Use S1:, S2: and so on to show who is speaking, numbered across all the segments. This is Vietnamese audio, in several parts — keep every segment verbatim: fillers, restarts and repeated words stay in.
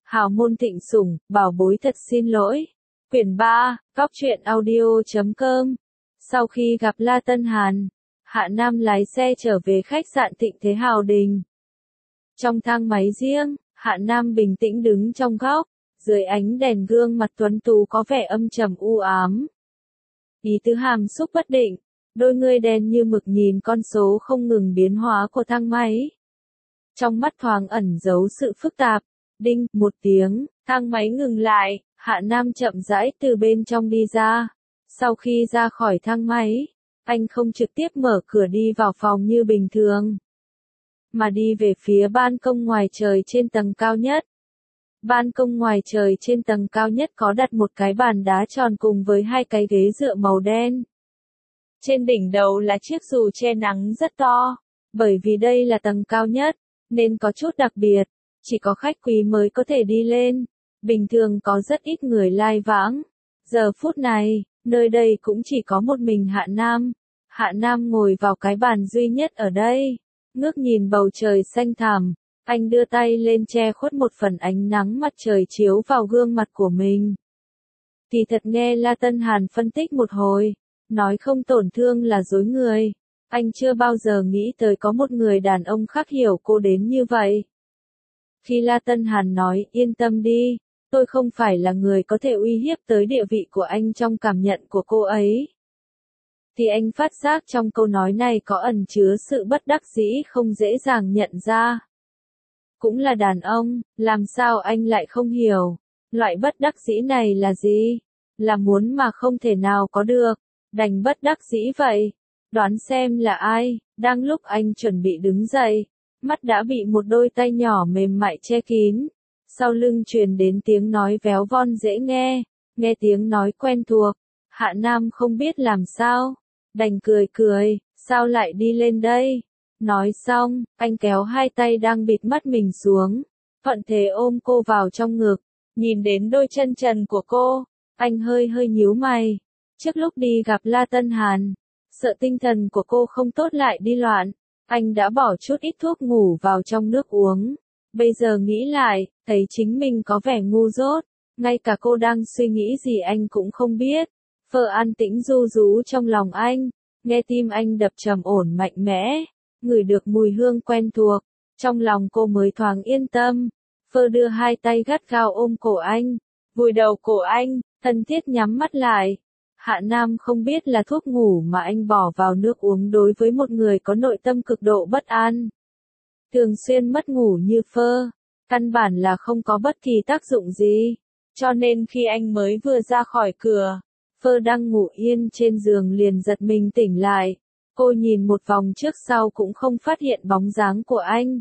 S1: Hào môn thịnh sủng, bảo bối thật xin lỗi. Quyển ba, Cóc truyện audio chấm com. Sau khi gặp La Tân Hàn, Hạ Nam lái xe trở về khách sạn Thịnh Thế Hào Đình. Trong thang máy riêng, Hạ Nam bình tĩnh đứng trong góc, dưới ánh đèn gương mặt tuấn tú có vẻ âm trầm u ám. Ý tứ hàm xúc bất định, đôi ngươi đen như mực nhìn con số không ngừng biến hóa của thang máy. Trong mắt thoáng ẩn giấu sự phức tạp. Đinh, một tiếng, thang máy ngừng lại, Hạ Nam chậm rãi từ bên trong đi ra. Sau khi ra khỏi thang máy, anh không trực tiếp mở cửa đi vào phòng như bình thường, mà đi về phía ban công ngoài trời trên tầng cao nhất. Ban công ngoài trời trên tầng cao nhất có đặt một cái bàn đá tròn cùng với hai cái ghế dựa màu đen. Trên đỉnh đầu là chiếc dù che nắng rất to, bởi vì đây là tầng cao nhất, nên có chút đặc biệt. Chỉ có khách quý mới có thể đi lên, bình thường có rất ít người lai vãng. Giờ phút này, nơi đây cũng chỉ có một mình Hạ Nam. Hạ Nam ngồi vào cái bàn duy nhất ở đây, ngước nhìn bầu trời xanh thẳm, anh đưa tay lên che khuất một phần ánh nắng mặt trời chiếu vào gương mặt của mình. Thì thật nghe La Tân Hàn phân tích một hồi, nói không tổn thương là dối người. Anh chưa bao giờ nghĩ tới có một người đàn ông khác hiểu cô đến như vậy. Khi La Tân Hàn nói, yên tâm đi, tôi không phải là người có thể uy hiếp tới địa vị của anh trong cảm nhận của cô ấy, thì anh phát giác trong câu nói này có ẩn chứa sự bất đắc dĩ không dễ dàng nhận ra. Cũng là đàn ông, làm sao anh lại không hiểu, loại bất đắc dĩ này là gì? Là muốn mà không thể nào có được, đành bất đắc dĩ vậy. Đoán xem là ai? Đang lúc anh chuẩn bị đứng dậy, mắt đã bị một đôi tay nhỏ mềm mại che kín. Sau lưng truyền đến tiếng nói véo von dễ nghe, nghe tiếng nói quen thuộc. Hạ Nam không biết làm sao, đành cười cười, sao lại đi lên đây? Nói xong, anh kéo hai tay đang bịt mắt mình xuống, thuận thế ôm cô vào trong ngực. Nhìn đến đôi chân trần của cô, anh hơi hơi nhíu mày. Trước lúc đi gặp La Tân Hàn, sợ tinh thần của cô không tốt lại đi loạn, anh đã bỏ chút ít thuốc ngủ vào trong nước uống. Bây giờ nghĩ lại, thấy chính mình có vẻ ngu dốt, ngay cả cô đang suy nghĩ gì anh cũng không biết. Phơ an tĩnh ru rú trong lòng anh, nghe tim anh đập trầm ổn mạnh mẽ, ngửi được mùi hương quen thuộc, trong lòng cô mới thoáng yên tâm. Phơ đưa hai tay gắt gao ôm cổ anh, vùi đầu cổ anh, thân thiết nhắm mắt lại. Hạ Nam không biết là thuốc ngủ mà anh bỏ vào nước uống đối với một người có nội tâm cực độ bất an, thường xuyên mất ngủ như Phơ, căn bản là không có bất kỳ tác dụng gì. Cho nên khi anh mới vừa ra khỏi cửa, Phơ đang ngủ yên trên giường liền giật mình tỉnh lại. Cô nhìn một vòng trước sau cũng không phát hiện bóng dáng của anh,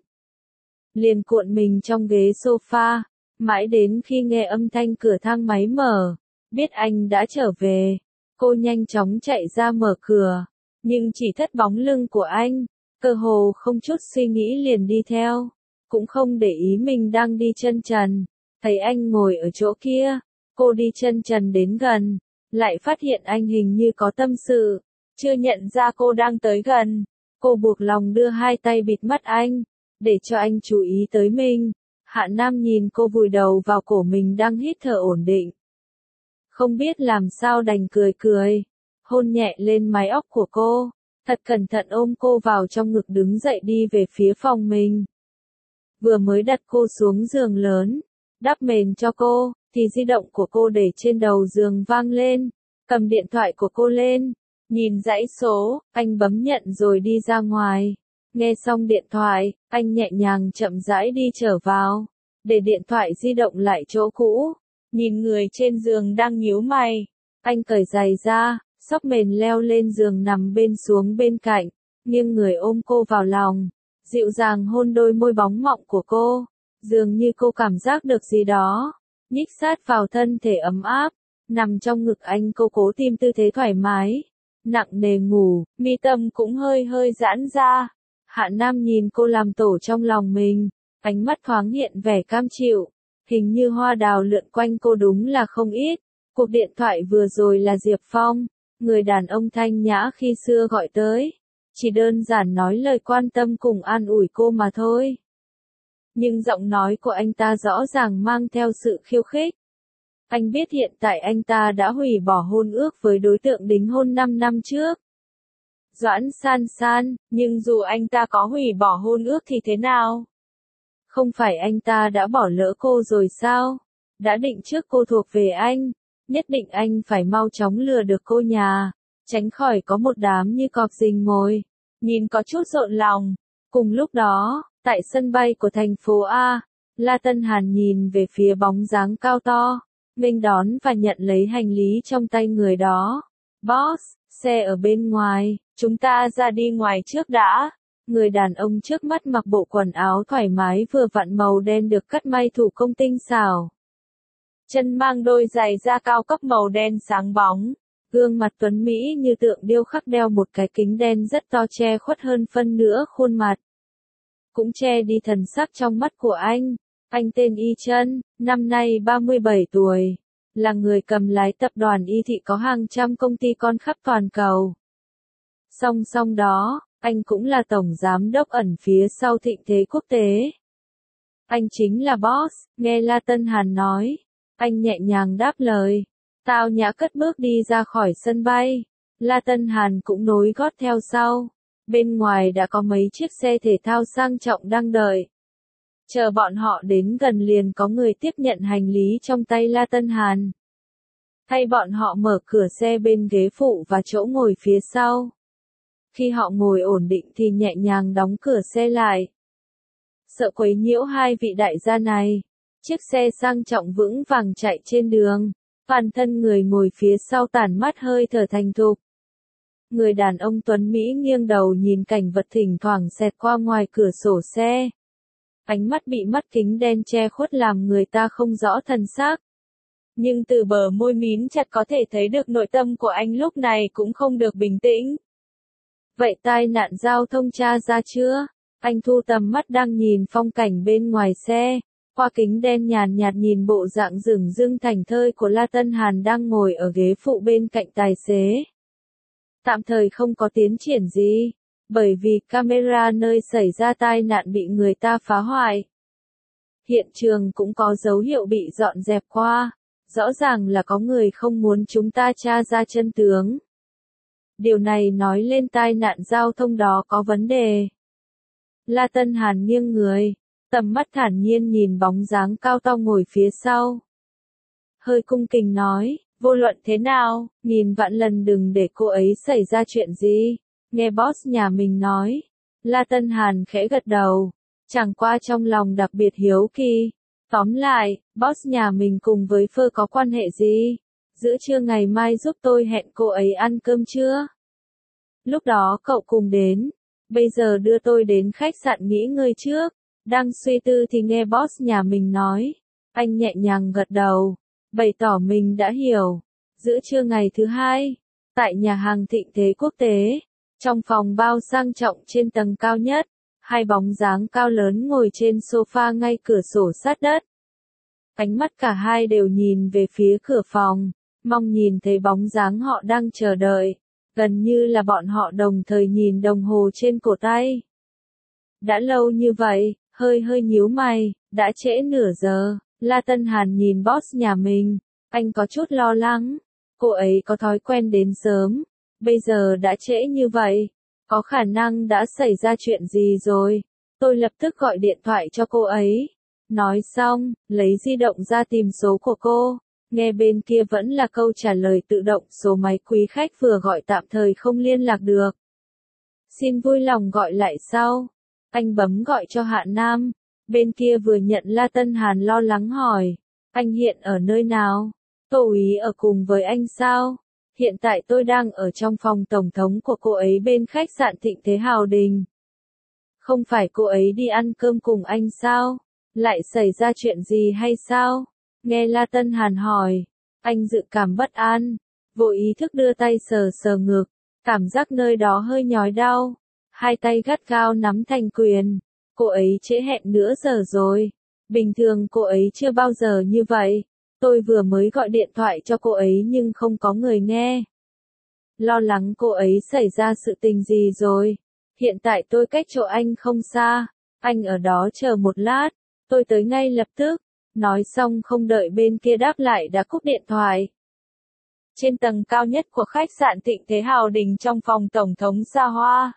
S1: liền cuộn mình trong ghế sofa, mãi đến khi nghe âm thanh cửa thang máy mở, biết anh đã trở về. Cô nhanh chóng chạy ra mở cửa, nhưng chỉ thất bóng lưng của anh, cơ hồ không chút suy nghĩ liền đi theo, cũng không để ý mình đang đi chân trần. Thấy anh ngồi ở chỗ kia, cô đi chân trần đến gần, lại phát hiện anh hình như có tâm sự, chưa nhận ra cô đang tới gần. Cô buộc lòng đưa hai tay bịt mắt anh, để cho anh chú ý tới mình. Hạ Nam nhìn cô vùi đầu vào cổ mình đang hít thở ổn định, không biết làm sao đành cười cười, hôn nhẹ lên mái óc của cô, thật cẩn thận ôm cô vào trong ngực đứng dậy đi về phía phòng mình. Vừa mới đặt cô xuống giường lớn, đắp mền cho cô, thì di động của cô để trên đầu giường vang lên. Cầm điện thoại của cô lên, nhìn dãy số, anh bấm nhận rồi đi ra ngoài. Nghe xong điện thoại, anh nhẹ nhàng chậm rãi đi trở vào, để điện thoại di động lại chỗ cũ. Nhìn người trên giường đang nhíu mày, anh cởi giày ra, xốc mền leo lên giường nằm bên xuống bên cạnh, nghiêng người ôm cô vào lòng, dịu dàng hôn đôi môi bóng mọng của cô. Dường như cô cảm giác được gì đó, nhích sát vào thân thể ấm áp, nằm trong ngực anh. Cô cố tìm tư thế thoải mái, nặng nề ngủ, mi tâm cũng hơi hơi giãn ra. Hạ Nam nhìn cô làm tổ trong lòng mình, ánh mắt thoáng hiện vẻ cam chịu. Hình như hoa đào lượn quanh cô đúng là không ít. Cuộc điện thoại vừa rồi là Diệp Phong, người đàn ông thanh nhã khi xưa gọi tới, chỉ đơn giản nói lời quan tâm cùng an ủi cô mà thôi. Nhưng giọng nói của anh ta rõ ràng mang theo sự khiêu khích. Anh biết hiện tại anh ta đã hủy bỏ hôn ước với đối tượng đính hôn năm năm trước. Doãn San San, nhưng dù anh ta có hủy bỏ hôn ước thì thế nào? Không phải anh ta đã bỏ lỡ cô rồi sao? Đã định trước cô thuộc về anh, nhất định anh phải mau chóng lừa được cô nhà, tránh khỏi có một đám như cọp rình mồi. Nhìn có chút rộn lòng. Cùng lúc đó, tại sân bay của thành phố A, La Tân Hàn nhìn về phía bóng dáng cao to, nghênh đón và nhận lấy hành lý trong tay người đó. Boss, xe ở bên ngoài, chúng ta ra đi ngoài trước đã. Người đàn ông trước mắt mặc bộ quần áo thoải mái vừa vặn màu đen được cắt may thủ công tinh xảo. Chân mang đôi giày da cao cấp màu đen sáng bóng. Gương mặt tuấn Mỹ như tượng điêu khắc, đeo một cái kính đen rất to che khuất hơn phân nửa khuôn mặt. Cũng che đi thần sắc trong mắt của anh. Anh tên Y Chân, năm nay ba mươi bảy tuổi. Là người cầm lái tập đoàn Y Thị có hàng trăm công ty con khắp toàn cầu. Song song đó, anh cũng là tổng giám đốc ẩn phía sau Thịnh Thế Quốc tế. Anh chính là boss, nghe La Tân Hàn nói. Anh nhẹ nhàng đáp lời. Tao nhã cất bước đi ra khỏi sân bay. La Tân Hàn cũng nối gót theo sau. Bên ngoài đã có mấy chiếc xe thể thao sang trọng đang đợi. Chờ bọn họ đến gần liền có người tiếp nhận hành lý trong tay La Tân Hàn. Thay bọn họ mở cửa xe bên ghế phụ và chỗ ngồi phía sau. Khi họ ngồi ổn định thì nhẹ nhàng đóng cửa xe lại. Sợ quấy nhiễu hai vị đại gia này. Chiếc xe sang trọng vững vàng chạy trên đường. Toàn thân người ngồi phía sau tản mắt hơi thở thành thục. Người đàn ông tuấn Mỹ nghiêng đầu nhìn cảnh vật thỉnh thoảng xẹt qua ngoài cửa sổ xe. Ánh mắt bị mắt kính đen che khuất làm người ta không rõ thần sắc. Nhưng từ bờ môi mím chặt có thể thấy được nội tâm của anh lúc này cũng không được bình tĩnh. Vậy tai nạn giao thông tra ra chưa? Anh thu tầm mắt đang nhìn phong cảnh bên ngoài xe. Qua kính đen nhàn nhạt nhìn bộ dạng dửng dưng thảnh thơi của La Tân Hàn đang ngồi ở ghế phụ bên cạnh tài xế. Tạm thời không có tiến triển gì, bởi vì camera nơi xảy ra tai nạn bị người ta phá hoại. Hiện trường cũng có dấu hiệu bị dọn dẹp qua, rõ ràng là có người không muốn chúng ta tra ra chân tướng. Điều này nói lên tai nạn giao thông đó có vấn đề. La Tân Hàn nghiêng người. Tầm mắt thản nhiên nhìn bóng dáng cao to ngồi phía sau. Hơi cung kính nói, vô luận thế nào, nghìn vạn lần đừng để cô ấy xảy ra chuyện gì. Nghe boss nhà mình nói. La Tân Hàn khẽ gật đầu. Chẳng qua trong lòng đặc biệt hiếu kỳ. Tóm lại, boss nhà mình cùng với Phơ có quan hệ gì? Giữa trưa ngày mai giúp tôi hẹn cô ấy ăn cơm chưa? Lúc đó cậu cùng đến. Bây giờ đưa tôi đến khách sạn nghỉ ngơi trước. Đang suy tư thì nghe boss nhà mình nói. Anh nhẹ nhàng gật đầu, bày tỏ mình đã hiểu. Giữa trưa ngày thứ hai, tại nhà hàng Thịnh Thế Quốc tế, trong phòng bao sang trọng trên tầng cao nhất, hai bóng dáng cao lớn ngồi trên sofa ngay cửa sổ sát đất. Ánh mắt cả hai đều nhìn về phía cửa phòng, mong nhìn thấy bóng dáng họ đang chờ đợi. Gần như là bọn họ đồng thời nhìn đồng hồ trên cổ tay. Đã lâu như vậy. Hơi hơi nhíu mày, đã trễ nửa giờ, La Tân Hàn nhìn boss nhà mình, anh có chút lo lắng, cô ấy có thói quen đến sớm, bây giờ đã trễ như vậy, có khả năng đã xảy ra chuyện gì rồi, tôi lập tức gọi điện thoại cho cô ấy. Nói xong, lấy di động ra tìm số của cô, nghe bên kia vẫn là câu trả lời tự động, số máy quý khách vừa gọi tạm thời không liên lạc được. Xin vui lòng gọi lại sau. Anh bấm gọi cho Hạ Nam, bên kia vừa nhận La Tân Hàn lo lắng hỏi, anh hiện ở nơi nào? Tô úy ở cùng với anh sao? Hiện tại tôi đang ở trong phòng tổng thống của cô ấy bên khách sạn Thịnh Thế Hào Đình. Không phải cô ấy đi ăn cơm cùng anh sao? Lại xảy ra chuyện gì hay sao? Nghe La Tân Hàn hỏi, anh dự cảm bất an, vô ý thức đưa tay sờ sờ ngực, cảm giác nơi đó hơi nhói đau. Hai tay gắt gao nắm thành quyền. Cô ấy trễ hẹn nửa giờ rồi. Bình thường cô ấy chưa bao giờ như vậy. Tôi vừa mới gọi điện thoại cho cô ấy nhưng không có người nghe. Lo lắng cô ấy xảy ra sự tình gì rồi. Hiện tại tôi cách chỗ anh không xa. Anh ở đó chờ một lát. tôi tới ngay lập tức. Nói xong không đợi bên kia đáp lại đã cúp điện thoại. Trên tầng cao nhất của khách sạn Thịnh Thế Hào Đình trong phòng tổng thống xa hoa.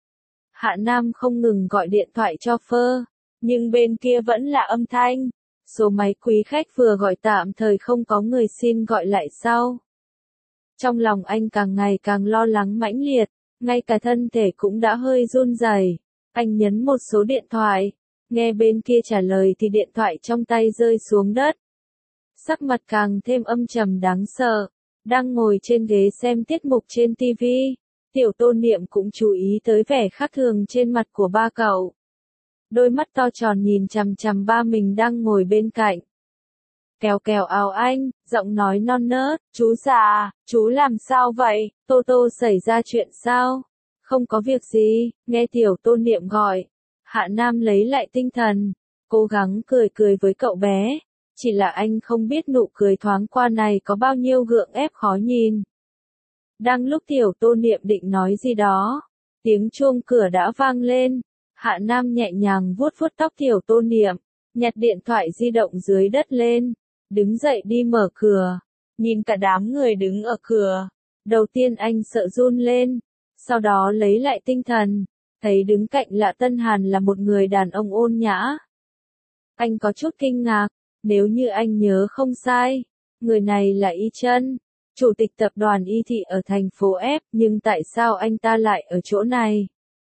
S1: Hạ Nam không ngừng gọi điện thoại cho Phơ, nhưng bên kia vẫn là âm thanh. Số máy quý khách vừa gọi tạm thời không có người, xin gọi lại sau. Trong lòng anh càng ngày càng lo lắng mãnh liệt, ngay cả thân thể cũng đã hơi run rẩy. Anh nhấn một số điện thoại, nghe bên kia trả lời thì điện thoại trong tay rơi xuống đất. Sắc mặt càng thêm âm trầm đáng sợ, đang ngồi trên ghế xem tiết mục trên ti vi. Tiểu Tô Niệm cũng chú ý tới vẻ khác thường trên mặt của ba cậu. Đôi mắt to tròn nhìn chằm chằm ba mình đang ngồi bên cạnh. Kéo kéo áo anh, giọng nói non nớt, chú già, chú làm sao vậy, Tô Tô xảy ra chuyện sao? Không có việc gì, nghe Tiểu Tô Niệm gọi. Hạ Nam lấy lại tinh thần, cố gắng cười cười với cậu bé. Chỉ là anh không biết nụ cười thoáng qua này có bao nhiêu gượng ép khó nhìn. Đang lúc Tiểu Tô Niệm định nói gì đó, tiếng chuông cửa đã vang lên. Hạ Nam nhẹ nhàng vuốt vuốt tóc Tiểu Tô Niệm, nhặt điện thoại di động dưới đất lên, đứng dậy đi mở cửa, nhìn cả đám người đứng ở cửa. Đầu tiên anh sợ run lên, sau đó lấy lại tinh thần, thấy đứng cạnh Lạ Tân Hàn là một người đàn ông ôn nhã. Anh có chút kinh ngạc, nếu như anh nhớ không sai, người này là Y Trân, chủ tịch tập đoàn Y Thị ở thành phố F, nhưng tại sao anh ta lại ở chỗ này?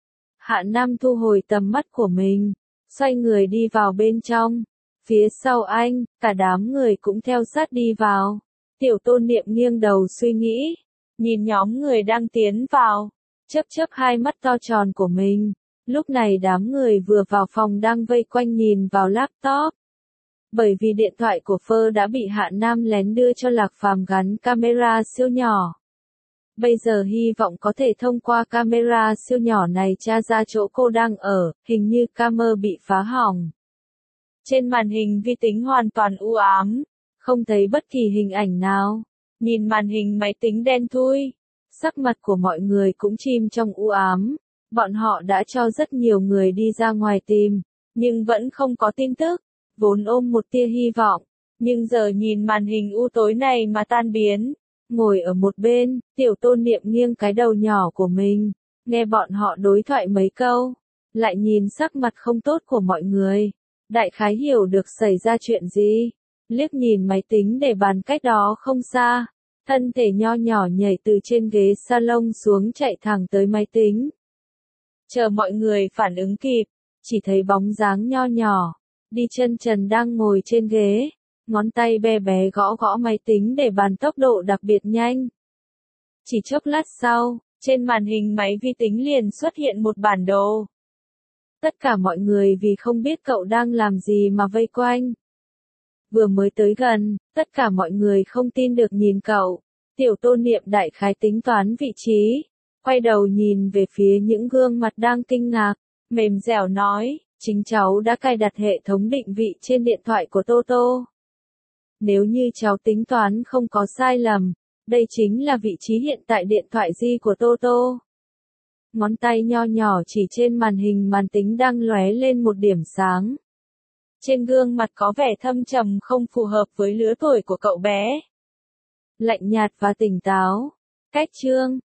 S1: Hạ Nam thu hồi tầm mắt của mình, xoay người đi vào bên trong. Phía sau anh, cả đám người cũng theo sát đi vào. Tiểu Tô Niệm nghiêng đầu suy nghĩ, nhìn nhóm người đang tiến vào, chớp chớp hai mắt to tròn của mình. Lúc này đám người vừa vào phòng đang vây quanh nhìn vào laptop. Bởi vì điện thoại của Phơ đã bị Hạ Nam lén đưa cho Lạc Phàm gắn camera siêu nhỏ. Bây giờ hy vọng có thể thông qua camera siêu nhỏ này tra ra chỗ cô đang ở, hình như camera bị phá hỏng. Trên màn hình vi tính hoàn toàn u ám, không thấy bất kỳ hình ảnh nào. Nhìn màn hình máy tính đen thui, sắc mặt của mọi người cũng chìm trong u ám. Bọn họ đã cho rất nhiều người đi ra ngoài tìm, nhưng vẫn không có tin tức. Vốn ôm một tia hy vọng, nhưng giờ nhìn màn hình u tối này mà tan biến. Ngồi ở một bên, Tiểu Tô Niệm nghiêng cái đầu nhỏ của mình, nghe bọn họ đối thoại mấy câu, lại nhìn sắc mặt không tốt của mọi người. Đại khái hiểu được xảy ra chuyện gì, liếc nhìn máy tính để bàn cách đó không xa, thân thể nho nhỏ nhảy từ trên ghế salon xuống chạy thẳng tới máy tính. Chờ mọi người phản ứng kịp, chỉ thấy bóng dáng nho nhỏ, đi chân trần đang ngồi trên ghế, ngón tay bé bé gõ gõ máy tính để bàn tốc độ đặc biệt nhanh. Chỉ chốc lát sau, trên màn hình máy vi tính liền xuất hiện một bản đồ. Tất cả mọi người vì không biết cậu đang làm gì mà vây quanh. Vừa mới tới gần, tất cả mọi người không tin được nhìn cậu. Tiểu Tô Niệm đại khái tính toán vị trí, quay đầu nhìn về phía những gương mặt đang kinh ngạc, mềm dẻo nói, chính cháu đã cài đặt hệ thống định vị trên điện thoại của Tô Tô. Nếu như cháu tính toán không có sai lầm, đây chính là vị trí hiện tại điện thoại di của Tô Tô. Ngón tay nho nhỏ chỉ trên màn hình màn tính đang lóe lên một điểm sáng. Trên gương mặt có vẻ thâm trầm không phù hợp với lứa tuổi của cậu bé. Lạnh nhạt và tỉnh táo. Cách chương